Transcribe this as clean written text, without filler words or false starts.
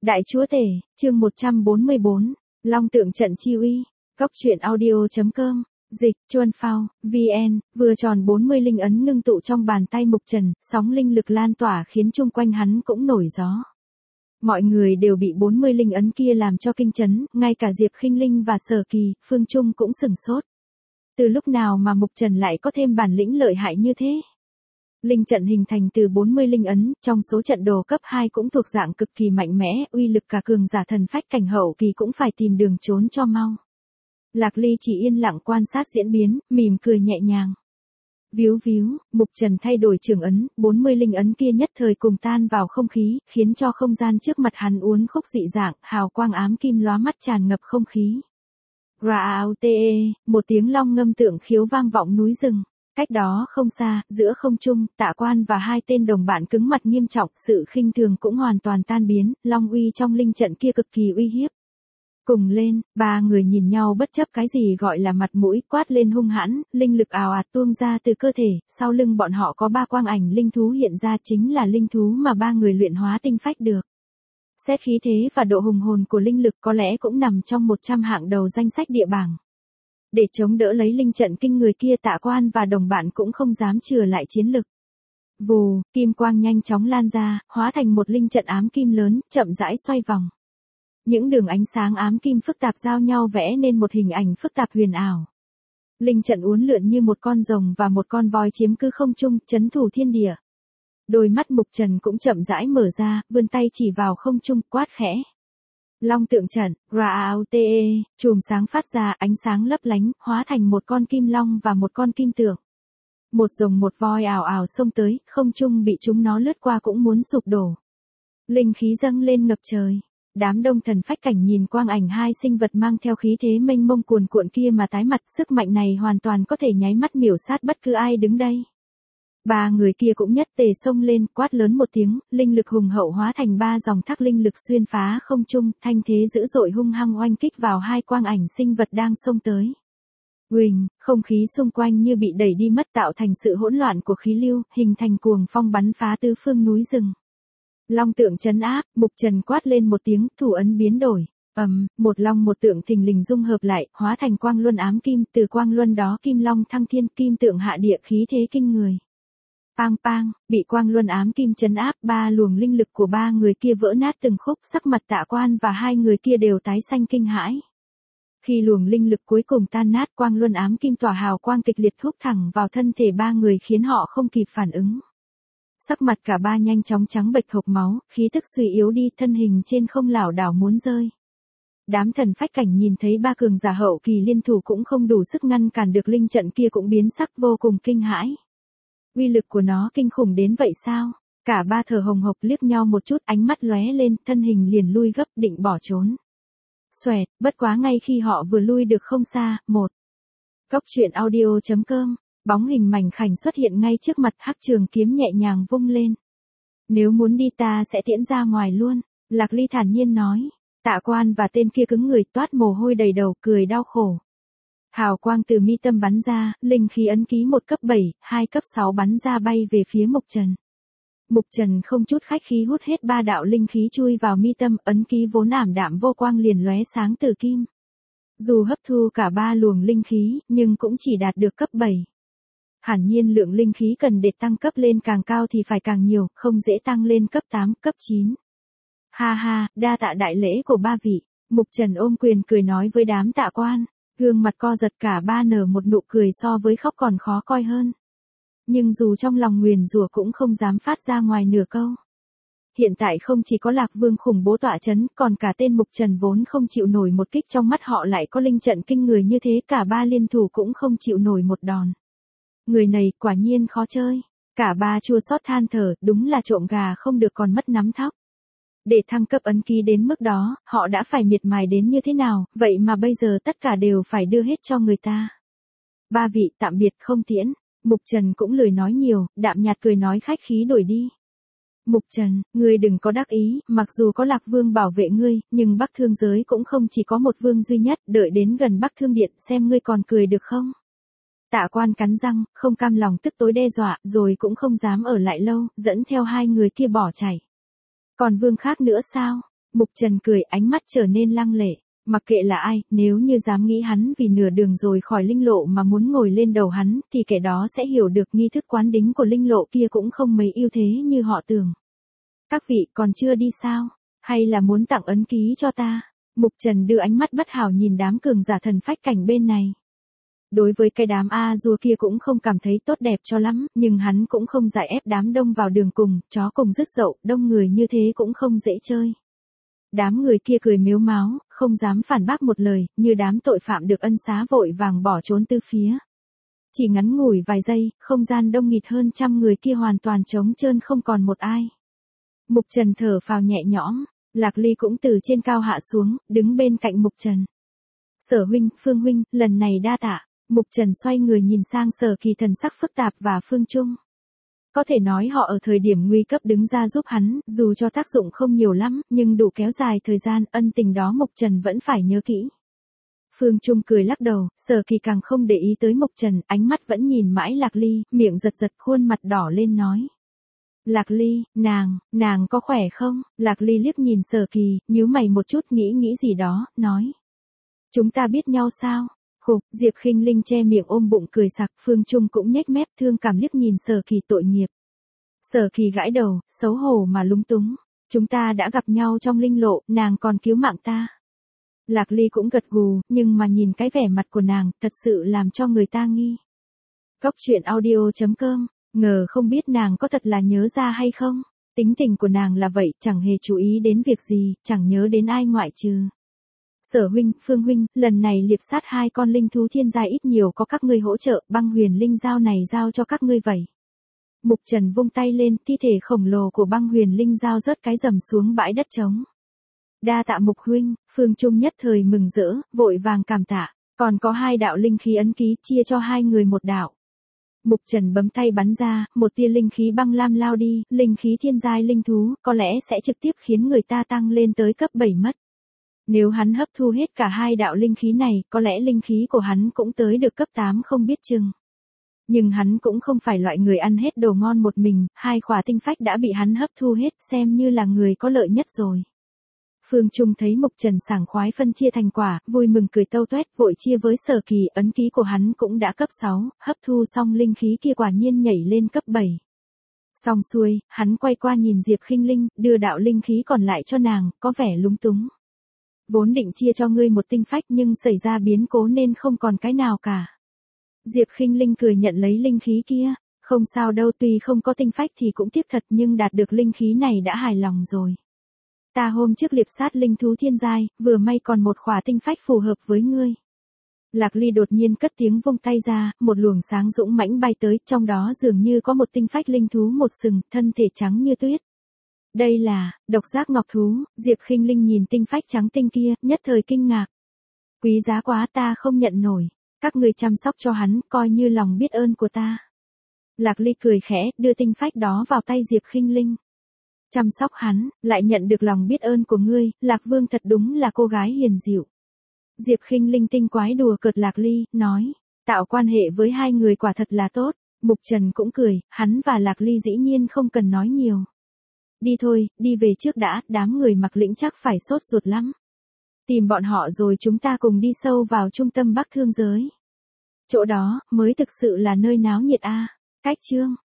Đại chúa tể, chương 144, Long tượng trận chi uy, Cóc truyện audio.com, dịch, Chuân Phao, VN, vừa tròn 40 linh ấn ngưng tụ trong bàn tay Mục Trần, sóng linh lực lan tỏa khiến chung quanh hắn cũng nổi gió. Mọi người đều bị 40 linh ấn kia làm cho kinh chấn, ngay cả Diệp Khinh Linh và Sở Kỳ, Phương Trung cũng sửng sốt. Từ lúc nào mà Mục Trần lại có thêm bản lĩnh lợi hại như thế? Linh trận hình thành từ 40 linh ấn, trong số trận đồ cấp 2 cũng thuộc dạng cực kỳ mạnh mẽ, uy lực cả cường giả thần phách cảnh hậu kỳ cũng phải tìm đường trốn cho mau. Lạc Ly chỉ yên lặng quan sát diễn biến, mỉm cười nhẹ nhàng. Víu víu, Mục Trần thay đổi trường ấn, 40 linh ấn kia nhất thời cùng tan vào không khí, khiến cho không gian trước mặt hắn uốn khúc dị dạng, hào quang ám kim lóa mắt tràn ngập không khí. Raute, một tiếng long ngâm tượng khiếu vang vọng núi rừng. Cách đó không xa, giữa không trung, Tạ Quan và hai tên đồng bạn cứng mặt nghiêm trọng, sự khinh thường cũng hoàn toàn tan biến, long uy trong linh trận kia cực kỳ uy hiếp. Cùng lên, ba người nhìn nhau bất chấp cái gì gọi là mặt mũi, quát lên hung hãn, linh lực ào ạt tuôn ra từ cơ thể, sau lưng bọn họ có ba quang ảnh linh thú hiện ra, chính là linh thú mà ba người luyện hóa tinh phách được. Xét khí thế và độ hùng hồn của linh lực có lẽ cũng nằm trong 100 hạng đầu danh sách địa bảng. Để chống đỡ lấy linh trận kinh người kia, Tạ Quan và đồng bạn cũng không dám chừa lại chiến lực. Vù, kim quang nhanh chóng lan ra, hóa thành một linh trận ám kim lớn, chậm rãi xoay vòng. Những đường ánh sáng ám kim phức tạp giao nhau vẽ nên một hình ảnh phức tạp huyền ảo. Linh trận uốn lượn như một con rồng và một con voi chiếm cứ không trung, trấn thủ thiên địa. Đôi mắt Mục Trần cũng chậm rãi mở ra, vươn tay chỉ vào không trung, quát khẽ. Long tượng trận, Raute, chùm sáng phát ra, ánh sáng lấp lánh, hóa thành một con kim long và một con kim tượng. Một rồng một voi ào ào xông tới, không trung bị chúng nó lướt qua cũng muốn sụp đổ. Linh khí dâng lên ngập trời. Đám đông thần phách cảnh nhìn quang ảnh hai sinh vật mang theo khí thế mênh mông cuồn cuộn kia mà tái mặt, sức mạnh này hoàn toàn có thể nháy mắt miểu sát bất cứ ai đứng đây. Ba người kia cũng nhất tề xông lên, quát lớn một tiếng, linh lực hùng hậu hóa thành ba dòng thác linh lực xuyên phá không trung, thanh thế dữ dội hung hăng oanh kích vào hai quang ảnh sinh vật đang xông tới. Uỳnh, không khí xung quanh như bị đẩy đi mất, tạo thành sự hỗn loạn của khí lưu, hình thành cuồng phong bắn phá tứ phương núi rừng. Long tượng trấn áp, Mục Trần quát lên một tiếng, thủ ấn biến đổi. Một long một tượng thình lình dung hợp lại, hóa thành quang luân ám kim, từ quang luân đó kim long thăng thiên, kim tượng hạ địa, khí thế kinh người. Pang pang, bị quang luân ám kim trấn áp, ba luồng linh lực của ba người kia vỡ nát từng khúc, sắc mặt Tạ Quan và hai người kia đều tái xanh kinh hãi. Khi luồng linh lực cuối cùng tan nát, quang luân ám kim tỏa hào quang kịch liệt húc thẳng vào thân thể ba người khiến họ không kịp phản ứng. Sắc mặt cả ba nhanh chóng trắng bệch hộc máu, khí tức suy yếu đi, thân hình trên không lảo đảo muốn rơi. Đám thần phách cảnh nhìn thấy ba cường giả hậu kỳ liên thủ cũng không đủ sức ngăn cản được linh trận kia cũng biến sắc vô cùng kinh hãi. Uy lực của nó kinh khủng đến vậy sao? Cả ba thở hồng hộc liếc nhau một chút, ánh mắt lóe lên, thân hình liền lui gấp định bỏ trốn. Xoẹt, bất quá ngay khi họ vừa lui được không xa, Cóc truyện audio.com, bóng hình mảnh khảnh xuất hiện ngay trước mặt, hắc trường kiếm nhẹ nhàng vung lên. Nếu muốn đi ta sẽ tiễn ra ngoài luôn, Lạc Ly thản nhiên nói. Tạ Quan và tên kia cứng người, toát mồ hôi đầy đầu, cười đau khổ. Hào quang từ mi tâm bắn ra, linh khí ấn ký 1 cấp 7, 2 cấp 6 bắn ra bay về phía Mục Trần. Mục Trần không chút khách khí hút hết 3 đạo linh khí chui vào mi tâm, ấn ký vốn ảm đạm vô quang liền lóe sáng từ kim. Dù hấp thu cả 3 luồng linh khí, nhưng cũng chỉ đạt được cấp 7. Hẳn nhiên lượng linh khí cần để tăng cấp lên càng cao thì phải càng nhiều, không dễ tăng lên cấp 8, cấp 9. Ha ha, đa tạ đại lễ của ba vị. Mục Trần ôm quyền cười nói với đám Tạ Quan. Gương mặt co giật, cả ba nở một nụ cười so với khóc còn khó coi hơn. Nhưng dù trong lòng nguyền rủa cũng không dám phát ra ngoài nửa câu. Hiện tại không chỉ có Lạc Vương khủng bố tọa chấn, còn cả tên Mục Trần vốn không chịu nổi một kích, trong mắt họ lại có linh trận kinh người như thế, cả ba liên thủ cũng không chịu nổi một đòn. Người này quả nhiên khó chơi. Cả ba chua xót than thở, đúng là trộm gà không được còn mất nắm thóc. Để thăng cấp ấn ký đến mức đó, họ đã phải miệt mài đến như thế nào, vậy mà bây giờ tất cả đều phải đưa hết cho người ta. Ba vị tạm biệt không tiễn. Mục Trần cũng lười nói nhiều, đạm nhạt cười nói khách khí đổi đi. Mục Trần, ngươi đừng có đắc ý, mặc dù có Lạc Vương bảo vệ ngươi, nhưng Bắc Thương giới cũng không chỉ có một vương duy nhất, đợi đến gần Bắc Thương Điện xem ngươi còn cười được không. Tạ Quan cắn răng, không cam lòng tức tối đe dọa, rồi cũng không dám ở lại lâu, dẫn theo hai người kia bỏ chạy. Còn vương khác nữa sao? Mục Trần cười, ánh mắt trở nên lăng lệ. Mặc kệ là ai, nếu như dám nghĩ hắn vì nửa đường rồi khỏi linh lộ mà muốn ngồi lên đầu hắn, thì kẻ đó sẽ hiểu được nghi thức quán đính của linh lộ kia cũng không mấy ưu thế như họ tưởng. Các vị còn chưa đi sao? Hay là muốn tặng ấn ký cho ta? Mục Trần đưa ánh mắt bất hảo nhìn đám cường giả thần phách cảnh bên này. Đối với cái đám A-dua kia cũng không cảm thấy tốt đẹp cho lắm, nhưng hắn cũng không giải ép đám đông vào đường cùng, chó cùng rứt dậu, đông người như thế cũng không dễ chơi. Đám người kia cười mếu máo, không dám phản bác một lời, như đám tội phạm được ân xá vội vàng bỏ trốn tứ phía. Chỉ ngắn ngủi vài giây, không gian đông nghịt hơn trăm người kia hoàn toàn trống trơn không còn một ai. Mục Trần thở phào nhẹ nhõm, Lạc Ly cũng từ trên cao hạ xuống, đứng bên cạnh Mục Trần. Sở huynh, Phương huynh, lần này đa tạ. Mục Trần xoay người nhìn sang Sở Kỳ thần sắc phức tạp và Phương Trung. Có thể nói họ ở thời điểm nguy cấp đứng ra giúp hắn, dù cho tác dụng không nhiều lắm, nhưng đủ kéo dài thời gian, ân tình đó Mục Trần vẫn phải nhớ kỹ. Phương Trung cười lắc đầu, Sở Kỳ càng không để ý tới Mục Trần, ánh mắt vẫn nhìn mãi Lạc Ly, miệng giật giật, khuôn mặt đỏ lên nói. Lạc Ly, nàng có khỏe không? Lạc Ly liếc nhìn Sở Kỳ, nhíu mày một chút nghĩ gì đó, nói. Chúng ta biết nhau sao? Khục, Diệp Khinh Linh che miệng ôm bụng cười sặc, Phương Trung cũng nhếch mép thương cảm liếc nhìn Sở Kỳ tội nghiệp. Sở Kỳ gãi đầu, xấu hổ mà lúng túng. Chúng ta đã gặp nhau trong linh lộ, nàng còn cứu mạng ta. Lạc Ly cũng gật gù, nhưng mà nhìn cái vẻ mặt của nàng, thật sự làm cho người ta nghi. Cóc truyện audio.com, ngờ không biết nàng có thật là nhớ ra hay không? Tính tình của nàng là vậy, chẳng hề chú ý đến việc gì, chẳng nhớ đến ai ngoại trừ. Sở huynh, Phương huynh, lần này liệp sát 2 con linh thú thiên giai ít nhiều có các ngươi hỗ trợ, băng huyền linh dao này giao cho các ngươi vậy. Mục Trần vung tay lên, thi thể khổng lồ của băng huyền linh dao rớt cái rầm xuống bãi đất trống. Đa tạ Mục huynh, Phương Trung nhất thời mừng rỡ, vội vàng cảm tạ, còn có 2 đạo linh khí ấn ký chia cho 2 người một đạo. Mục Trần bấm tay bắn ra, một tia linh khí băng lam lao đi, linh khí thiên giai linh thú, có lẽ sẽ trực tiếp khiến người ta tăng lên tới cấp 7 mất. Nếu hắn hấp thu hết cả 2 đạo linh khí này, có lẽ linh khí của hắn cũng tới được cấp 8 không biết chừng. Nhưng hắn cũng không phải loại người ăn hết đồ ngon một mình, 2 khỏa tinh phách đã bị hắn hấp thu hết, xem như là người có lợi nhất rồi. Phương Trung thấy Mục Trần sảng khoái phân chia thành quả, vui mừng cười tâu tuét, vội chia với Sở Kỳ, ấn ký của hắn cũng đã cấp 6, hấp thu xong linh khí kia quả nhiên nhảy lên cấp 7. Xong xuôi, hắn quay qua nhìn Diệp Khinh Linh, đưa đạo linh khí còn lại cho nàng, có vẻ lúng túng. Vốn định chia cho ngươi một tinh phách nhưng xảy ra biến cố nên không còn cái nào cả. Diệp Khinh Linh cười nhận lấy linh khí kia, không sao đâu, tuy không có tinh phách thì cũng tiếc thật nhưng đạt được linh khí này đã hài lòng rồi. Ta hôm trước liệp sát linh thú thiên giai, vừa may còn một khỏa tinh phách phù hợp với ngươi. Lạc Ly đột nhiên cất tiếng vung tay ra, một luồng sáng dũng mãnh bay tới, trong đó dường như có một tinh phách linh thú một sừng, thân thể trắng như tuyết. Đây là, độc giác ngọc thú, Diệp Khinh Linh nhìn tinh phách trắng tinh kia, nhất thời kinh ngạc. Quý giá quá, ta không nhận nổi, các người chăm sóc cho hắn, coi như lòng biết ơn của ta. Lạc Ly cười khẽ, đưa tinh phách đó vào tay Diệp Khinh Linh. Chăm sóc hắn, lại nhận được lòng biết ơn của ngươi, Lạc Vương thật đúng là cô gái hiền dịu. Diệp Khinh Linh tinh quái đùa cợt Lạc Ly, nói, tạo quan hệ với 2 người quả thật là tốt. Mục Trần cũng cười, hắn và Lạc Ly dĩ nhiên không cần nói nhiều. Đi thôi, đi về trước đã, đám người Mặc Lĩnh chắc phải sốt ruột lắm. Tìm bọn họ rồi chúng ta cùng đi sâu vào trung tâm Bắc Thương giới. Chỗ đó, mới thực sự là nơi náo nhiệt a. Cách chương.